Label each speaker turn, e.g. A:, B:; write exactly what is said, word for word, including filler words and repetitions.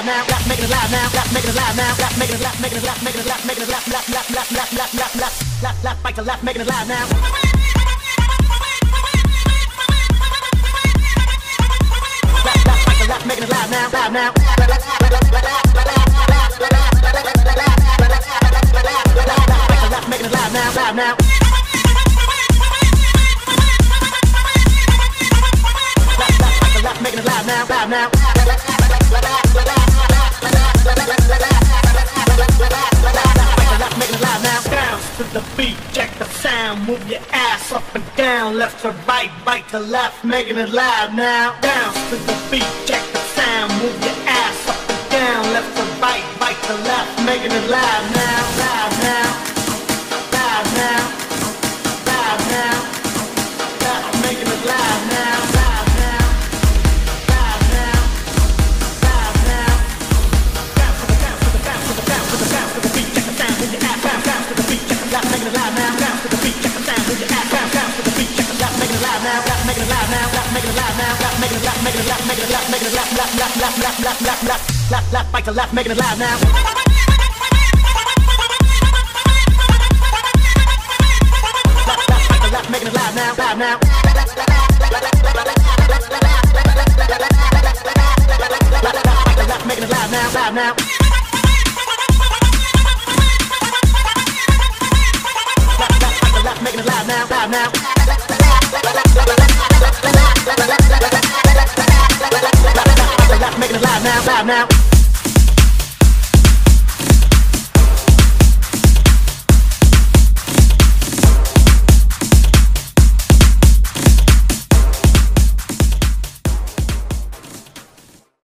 A: live now, left, making it live now, left, making it live now, left, making it left, making it left, making it left, making it left, left, left, left, left, left, left, left, left, left, bike to left, making it live now. Left, left, bike to left, making it live now, live now. Left, making it live now, live now. Left, left, bike to left, making it live now, live now. Bounce to the beat, check the sound, move your ass up and down, left to right, right to left, making it live now. Bounce to the beat, check the sound, move your ass up and down, left to right, right to left, making it live now, live now, live now, live now, left, making it live now, live now, live now, live now. Bounce to the bounce to the bounce to the bounce to the bounce to the beat, check the sound, move your ass, bounce, bounce to the beat, check the left, making it live now, bounce to the beat, check the sound, move your ass, bounce, bounce to the beat, check the left, making it live now, left, making it live now, left, making it live now, left, making it left, making it left, making it left, making it left, left, left, left, left, left, left, left, left, left, bike to left, making it live now. Left, left, bike to left, making it live now, live now. Left, left, bike to left, making it live now, live now. Left, making it live now, live now. Left, making it live now, live now.